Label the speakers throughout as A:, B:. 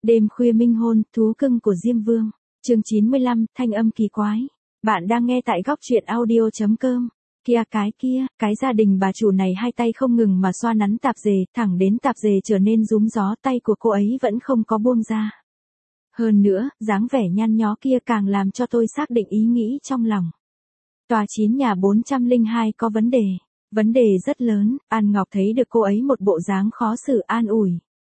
A: Đêm khuya minh hôn, thú cưng của Diêm Vương. Chương 95, thanh âm kỳ quái. Bạn đang nghe tại góc truyện audio.com. Cái gia đình bà chủ này hai tay không ngừng mà xoa nắn tạp dề, thẳng đến tạp dề trở nên rúm gió, tay của cô ấy vẫn không có buông ra. Hơn nữa, dáng vẻ nhăn nhó kia càng làm cho tôi xác định ý nghĩ trong lòng. Tòa 9 nhà 402 có vấn đề rất lớn. An Ngọc thấy được cô ấy một bộ dáng khó xử, an ủi.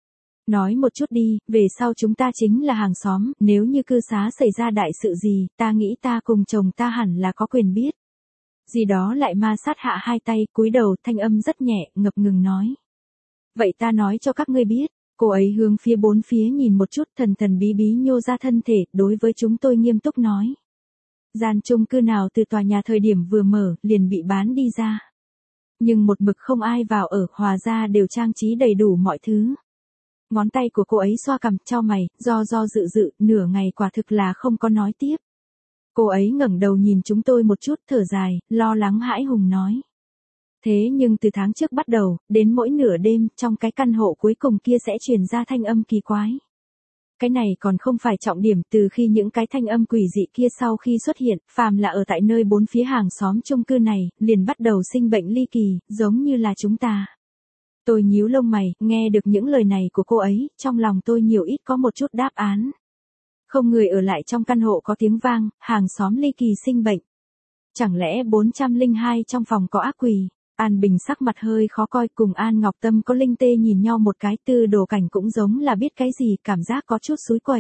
A: Nói một chút đi, về sau chúng ta chính là hàng xóm, nếu như cư xá xảy ra đại sự gì, ta nghĩ ta cùng chồng ta hẳn là có quyền biết. Gì đó lại ma sát hạ hai tay, cúi đầu, thanh âm rất nhẹ, ngập ngừng nói. Vậy ta nói cho các ngươi biết. Cô ấy hướng phía bốn phía nhìn một chút, thần thần bí bí nhô ra thân thể, đối với chúng tôi nghiêm túc nói. Gian chung cư nào từ tòa nhà thời điểm vừa mở, liền bị bán đi ra. Nhưng một mực không ai vào ở, hòa ra đều trang trí đầy đủ mọi thứ. Ngón tay của cô ấy xoa cằm, chau mày, do dự, nửa ngày quả thực là không có nói tiếp. Cô ấy ngẩng đầu nhìn chúng tôi một chút, thở dài, lo lắng hãi hùng nói. Thế nhưng từ tháng trước bắt đầu, đến mỗi nửa đêm, trong cái căn hộ cuối cùng kia sẽ truyền ra thanh âm kỳ quái. Cái này còn không phải trọng điểm, từ khi những cái thanh âm quỷ dị kia sau khi xuất hiện, phàm là ở tại nơi bốn phía hàng xóm chung cư này, liền bắt đầu sinh bệnh ly kỳ, giống như là chúng ta. Tôi nhíu lông mày, nghe được những lời này của cô ấy, trong lòng tôi nhiều ít có một chút đáp án. Không người ở lại trong căn hộ có tiếng vang, hàng xóm ly kỳ sinh bệnh. Chẳng lẽ 402 trong phòng có ác quỷ? An Bình sắc mặt hơi khó coi, cùng An Ngọc Tâm có linh tê nhìn nhau một cái, Tư Đồ Cảnh cũng giống là biết cái gì, cảm giác có chút xúi quẩy.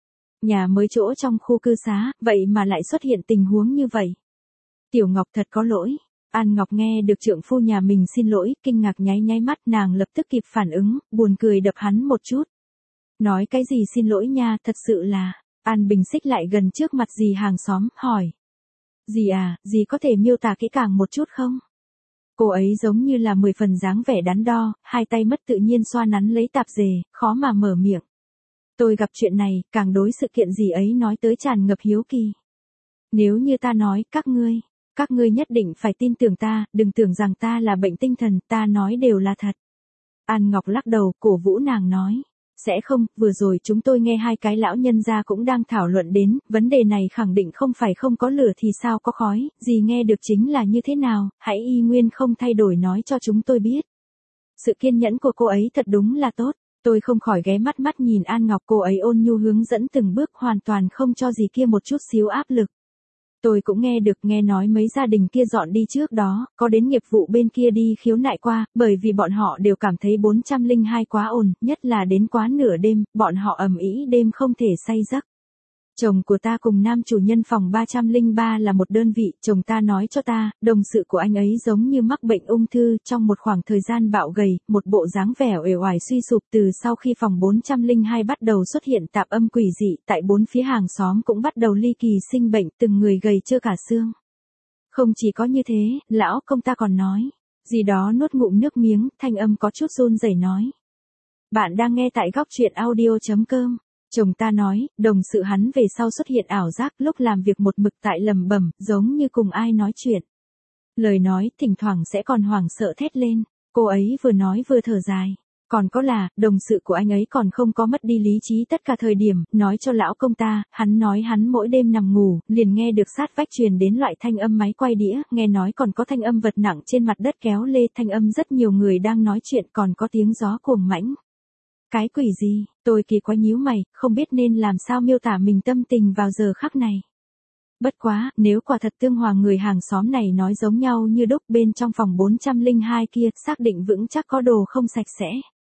A: Nhà mới chỗ trong khu cư xá, vậy mà lại xuất hiện tình huống như vậy. Tiểu Ngọc thật có lỗi. An Ngọc nghe được trượng phu nhà mình xin lỗi, kinh ngạc nháy mắt, nàng lập tức kịp phản ứng, buồn cười đập hắn một chút. Nói cái gì xin lỗi nha, thật sự là. An Bình xích lại gần trước mặt dì hàng xóm, hỏi. Dì à, dì có thể miêu tả kỹ càng một chút không? Cô ấy giống như là 10 phần dáng vẻ đắn đo, hai tay mất tự nhiên xoa nắn lấy tạp dề, khó mà mở miệng. Tôi gặp chuyện này, càng đối sự kiện gì ấy nói tới tràn ngập hiếu kỳ. Nếu như ta nói, các ngươi nhất định phải tin tưởng ta, đừng tưởng rằng ta là bệnh tinh thần, ta nói đều là thật. An Ngọc lắc đầu, cổ vũ nàng nói. Sẽ không, vừa rồi chúng tôi nghe hai cái lão nhân gia cũng đang thảo luận đến, vấn đề này khẳng định không phải không có lửa thì sao có khói, gì nghe được chính là như thế nào, hãy y nguyên không thay đổi nói cho chúng tôi biết. Sự kiên nhẫn của cô ấy thật đúng là tốt, tôi không khỏi ghé mắt nhìn An Ngọc, cô ấy ôn nhu hướng dẫn từng bước, hoàn toàn không cho gì kia một chút xíu áp lực. Tôi cũng nghe nói mấy gia đình kia dọn đi trước đó, có đến nghiệp vụ bên kia đi khiếu nại qua, bởi vì bọn họ đều cảm thấy 402 quá ồn, nhất là đến quá nửa đêm, bọn họ ầm ĩ đêm không thể say giấc. Chồng của ta cùng nam chủ nhân phòng 303 là một đơn vị, chồng ta nói cho ta, đồng sự của anh ấy giống như mắc bệnh ung thư, trong một khoảng thời gian bạo gầy, một bộ dáng vẻ uể oải suy sụp, từ sau khi phòng 402 bắt đầu xuất hiện tạp âm quỷ dị, tại bốn phía hàng xóm cũng bắt đầu ly kỳ sinh bệnh, từng người gầy trơ cả xương. Không chỉ có như thế, lão công ta còn nói, gì đó nuốt ngụm nước miếng, thanh âm có chút run rẩy nói. Bạn đang nghe tại góc truyện audio.com. Chồng ta nói, đồng sự hắn về sau xuất hiện ảo giác, lúc làm việc một mực tại lẩm bẩm, giống như cùng ai nói chuyện. Lời nói, thỉnh thoảng sẽ còn hoảng sợ thét lên, cô ấy vừa nói vừa thở dài. Còn có là, đồng sự của anh ấy còn không có mất đi lý trí tất cả thời điểm, nói cho lão công ta, hắn nói hắn mỗi đêm nằm ngủ, liền nghe được sát vách truyền đến loại thanh âm máy quay đĩa, nghe nói còn có thanh âm vật nặng trên mặt đất kéo lê, thanh âm rất nhiều người đang nói chuyện, còn có tiếng gió cuồng mãnh. Cái quỷ gì, tôi kỳ quái nhíu mày, không biết nên làm sao miêu tả mình tâm tình vào giờ khắc này. Bất quá, nếu quả thật tương hòa người hàng xóm này nói giống nhau như đúc, bên trong phòng 402 kia, xác định vững chắc có đồ không sạch sẽ.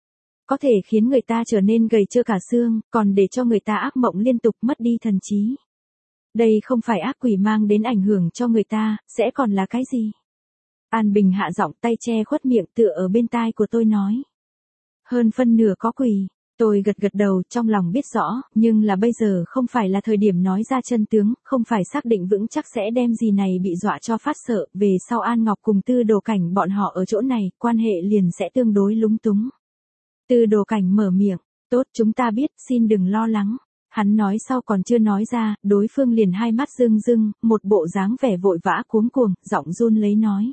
A: Có thể khiến người ta trở nên gầy trơ cả xương, còn để cho người ta ác mộng liên tục, mất đi thần trí. Đây không phải ác quỷ mang đến ảnh hưởng cho người ta, sẽ còn là cái gì? An Bình hạ giọng, tay che khuất miệng, tựa ở bên tai của tôi nói. Hơn phân nửa có quỷ. Tôi gật đầu, trong lòng biết rõ, nhưng là bây giờ không phải là thời điểm nói ra chân tướng, không phải xác định vững chắc sẽ đem gì này bị dọa cho phát sợ, về sau An Ngọc cùng Tư Đồ Cảnh bọn họ ở chỗ này, quan hệ liền sẽ tương đối lúng túng. Tư Đồ Cảnh mở miệng, tốt chúng ta biết, xin đừng lo lắng. Hắn nói sau còn chưa nói ra, đối phương liền hai mắt rưng, một bộ dáng vẻ vội vã cuống cuồng, giọng run lấy nói.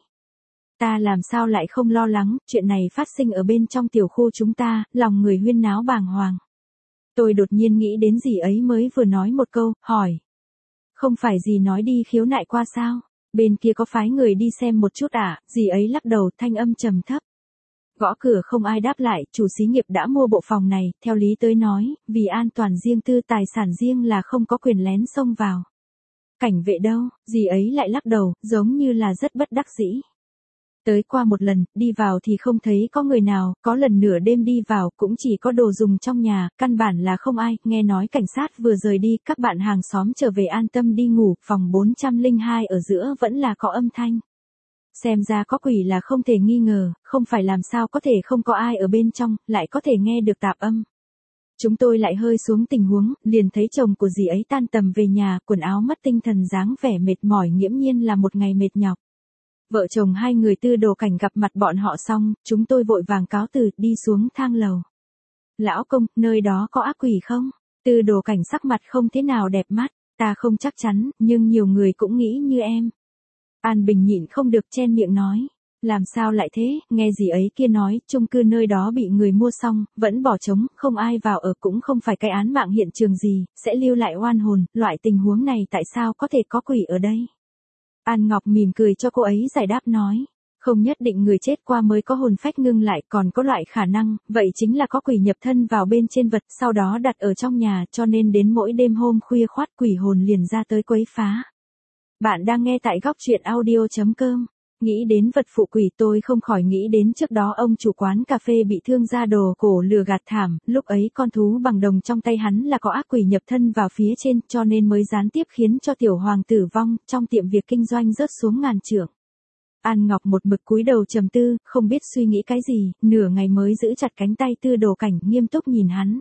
A: Ta làm sao lại không lo lắng, chuyện này phát sinh ở bên trong tiểu khu chúng ta, lòng người huyên náo bàng hoàng. Tôi đột nhiên nghĩ đến dì ấy mới vừa nói một câu, hỏi. Không phải dì nói đi khiếu nại qua sao? Bên kia có phái người đi xem một chút à? Dì ấy lắc đầu, thanh âm trầm thấp. Gõ cửa không ai đáp lại, chủ xí nghiệp đã mua bộ phòng này, theo lý tới nói, vì an toàn riêng tư tài sản riêng là không có quyền lén xông vào. Cảnh vệ đâu? Dì ấy lại lắc đầu, giống như là rất bất đắc dĩ. Tới qua một lần, đi vào thì không thấy có người nào, có lần nửa đêm đi vào cũng chỉ có đồ dùng trong nhà, căn bản là không ai, nghe nói cảnh sát vừa rời đi, các bạn hàng xóm trở về an tâm đi ngủ, phòng 402 ở giữa vẫn là có âm thanh. Xem ra có quỷ là không thể nghi ngờ, không phải làm sao có thể không có ai ở bên trong, lại có thể nghe được tạp âm. Chúng tôi lại hơi xuống tình huống, liền thấy chồng của dì ấy tan tầm về nhà, quần áo mất tinh thần dáng vẻ mệt mỏi nghiễm nhiên là một ngày mệt nhọc. Vợ chồng hai người Tư Đồ Cảnh gặp mặt bọn họ xong, chúng tôi vội vàng cáo từ, đi xuống thang lầu. Lão công, nơi đó có ác quỷ không? Tư Đồ Cảnh sắc mặt không thế nào đẹp mắt, ta không chắc chắn, nhưng nhiều người cũng nghĩ như em. An Bình nhịn không được chen miệng nói. Làm sao lại thế, nghe gì ấy kia nói, chung cư nơi đó bị người mua xong, vẫn bỏ trống, không ai vào ở cũng không phải cái án mạng hiện trường gì, sẽ lưu lại oan hồn, loại tình huống này tại sao có thể có quỷ ở đây? An Ngọc mỉm cười cho cô ấy giải đáp nói. Không nhất định người chết qua mới có hồn phách ngưng lại, còn có loại khả năng, vậy chính là có quỷ nhập thân vào bên trên vật, sau đó đặt ở trong nhà, cho nên đến mỗi đêm hôm khuya khoắt quỷ hồn liền ra tới quấy phá. Bạn đang nghe tại góc truyện audio.com. Nghĩ đến vật phụ quỷ tôi không khỏi nghĩ đến trước đó ông chủ quán cà phê bị thương gia đồ cổ lừa gạt thảm, lúc ấy con thú bằng đồng trong tay hắn là có ác quỷ nhập thân vào phía trên cho nên mới gián tiếp khiến cho tiểu hoàng tử vong, trong tiệm việc kinh doanh rớt xuống ngàn trượng. An Ngọc một mực cúi đầu trầm tư, không biết suy nghĩ cái gì, nửa ngày mới giữ chặt cánh tay Tư Đồ Cảnh nghiêm túc nhìn hắn.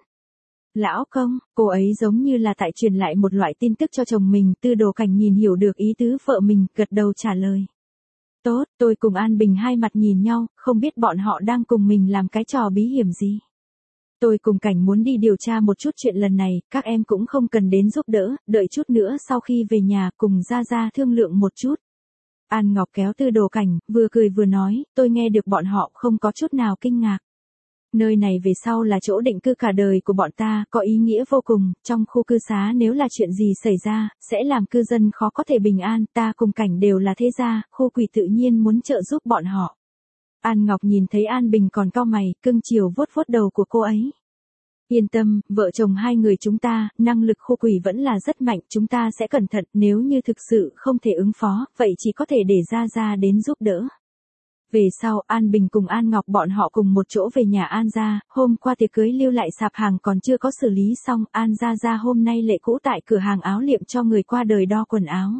A: Lão công, cô ấy giống như là tại truyền lại một loại tin tức cho chồng mình, Tư Đồ Cảnh nhìn hiểu được ý tứ vợ mình, gật đầu trả lời. Tốt, tôi cùng An Bình hai mặt nhìn nhau, không biết bọn họ đang cùng mình làm cái trò bí hiểm gì. Tôi cùng Cảnh muốn đi điều tra một chút chuyện lần này, các em cũng không cần đến giúp đỡ, đợi chút nữa sau khi về nhà cùng ra thương lượng một chút. An Ngọc kéo Tư Đồ Cảnh, vừa cười vừa nói, tôi nghe được bọn họ không có chút nào kinh ngạc. Nơi này về sau là chỗ định cư cả đời của bọn ta, có ý nghĩa vô cùng, trong khu cư xá nếu là chuyện gì xảy ra, sẽ làm cư dân khó có thể bình an, ta cùng Cảnh đều là thế gia, khu quỷ tự nhiên muốn trợ giúp bọn họ. An Ngọc nhìn thấy An Bình còn cau mày, cưng chiều vuốt vuốt đầu của cô ấy. Yên tâm, vợ chồng hai người chúng ta, năng lực khu quỷ vẫn là rất mạnh, chúng ta sẽ cẩn thận, nếu như thực sự không thể ứng phó, vậy chỉ có thể để ra đến giúp đỡ. Về sau, An Bình cùng An Ngọc bọn họ cùng một chỗ về nhà An gia, hôm qua tiệc cưới lưu lại sạp hàng còn chưa có xử lý xong, An gia hôm nay lệ cũ tại cửa hàng áo liệm cho người qua đời đo quần áo.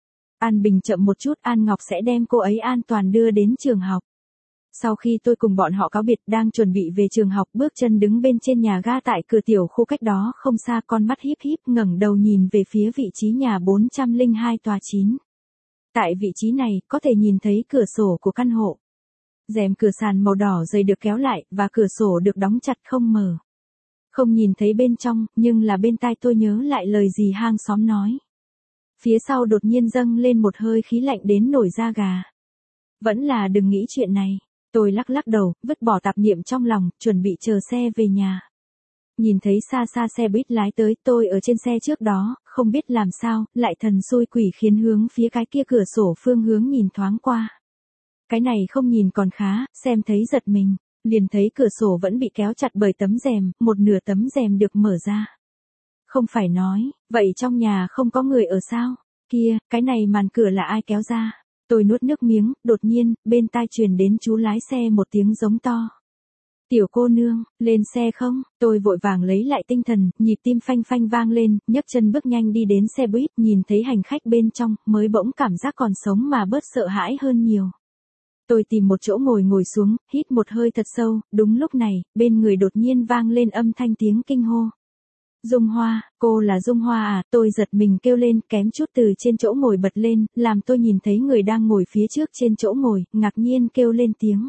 A: An Bình chậm một chút, An Ngọc sẽ đem cô ấy an toàn đưa đến trường học. Sau khi tôi cùng bọn họ cáo biệt đang chuẩn bị về trường học, bước chân đứng bên trên nhà ga tại cửa tiểu khu cách đó không xa, con mắt híp híp ngẩng đầu nhìn về phía vị trí nhà 402 tòa 9. Tại vị trí này, có thể nhìn thấy cửa sổ của căn hộ. Rèm cửa sàn màu đỏ dày được kéo lại, và cửa sổ được đóng chặt không mở. Không nhìn thấy bên trong, nhưng là bên tai tôi nhớ lại lời dì hàng xóm nói. Phía sau đột nhiên dâng lên một hơi khí lạnh đến nổi da gà. Vẫn là đừng nghĩ chuyện này. Tôi lắc lắc đầu, vứt bỏ tạp niệm trong lòng, chuẩn bị chờ xe về nhà. Nhìn thấy xa xa xe buýt lái tới, tôi ở trên xe trước đó, không biết làm sao, lại thần xui quỷ khiến hướng phía cái kia cửa sổ phương hướng nhìn thoáng qua. Cái này không nhìn còn khá, xem thấy giật mình, liền thấy cửa sổ vẫn bị kéo chặt bởi tấm rèm, một nửa tấm rèm được mở ra. Không phải nói, vậy trong nhà không có người ở sao? Kia, cái này màn cửa là ai kéo ra? Tôi nuốt nước miếng, đột nhiên, bên tai truyền đến chú lái xe một tiếng giống to. Tiểu cô nương, lên xe không? Tôi vội vàng lấy lại tinh thần, nhịp tim phanh phanh vang lên, nhấc chân bước nhanh đi đến xe buýt, nhìn thấy hành khách bên trong, mới bỗng cảm giác còn sống mà bớt sợ hãi hơn nhiều. Tôi tìm một chỗ ngồi xuống, hít một hơi thật sâu, đúng lúc này, bên người đột nhiên vang lên âm thanh tiếng kinh hô. Dung Hoa, cô là Dung Hoa à? Tôi giật mình kêu lên, kém chút từ trên chỗ ngồi bật lên, làm tôi nhìn thấy người đang ngồi phía trước trên chỗ ngồi, ngạc nhiên kêu lên tiếng.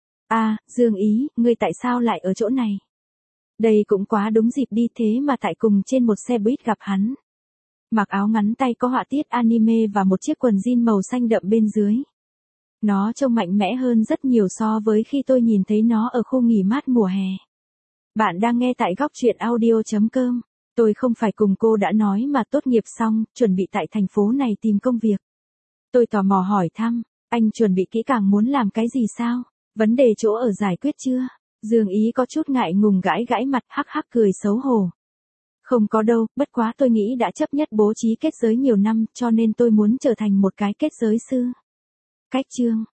A: Dương Ý, ngươi tại sao lại ở chỗ này? Đây cũng quá đúng dịp đi, thế mà tại cùng trên một xe buýt gặp hắn. Mặc áo ngắn tay có họa tiết anime và một chiếc quần jean màu xanh đậm bên dưới. Nó trông mạnh mẽ hơn rất nhiều so với khi tôi nhìn thấy nó ở khu nghỉ mát mùa hè. Bạn đang nghe tại góc chuyện audio.com. Tôi không phải cùng cô đã nói mà tốt nghiệp xong, chuẩn bị tại thành phố này tìm công việc. Tôi tò mò hỏi thăm, anh chuẩn bị kỹ càng muốn làm cái gì sao? Vấn đề chỗ ở giải quyết chưa? Dương Ý có chút ngại ngùng gãi gãi mặt hắc hắc cười xấu hổ. Không có đâu, bất quá tôi nghĩ đã chấp nhất bố trí kết giới nhiều năm cho nên tôi muốn trở thành một cái kết giới sư. Cách chương.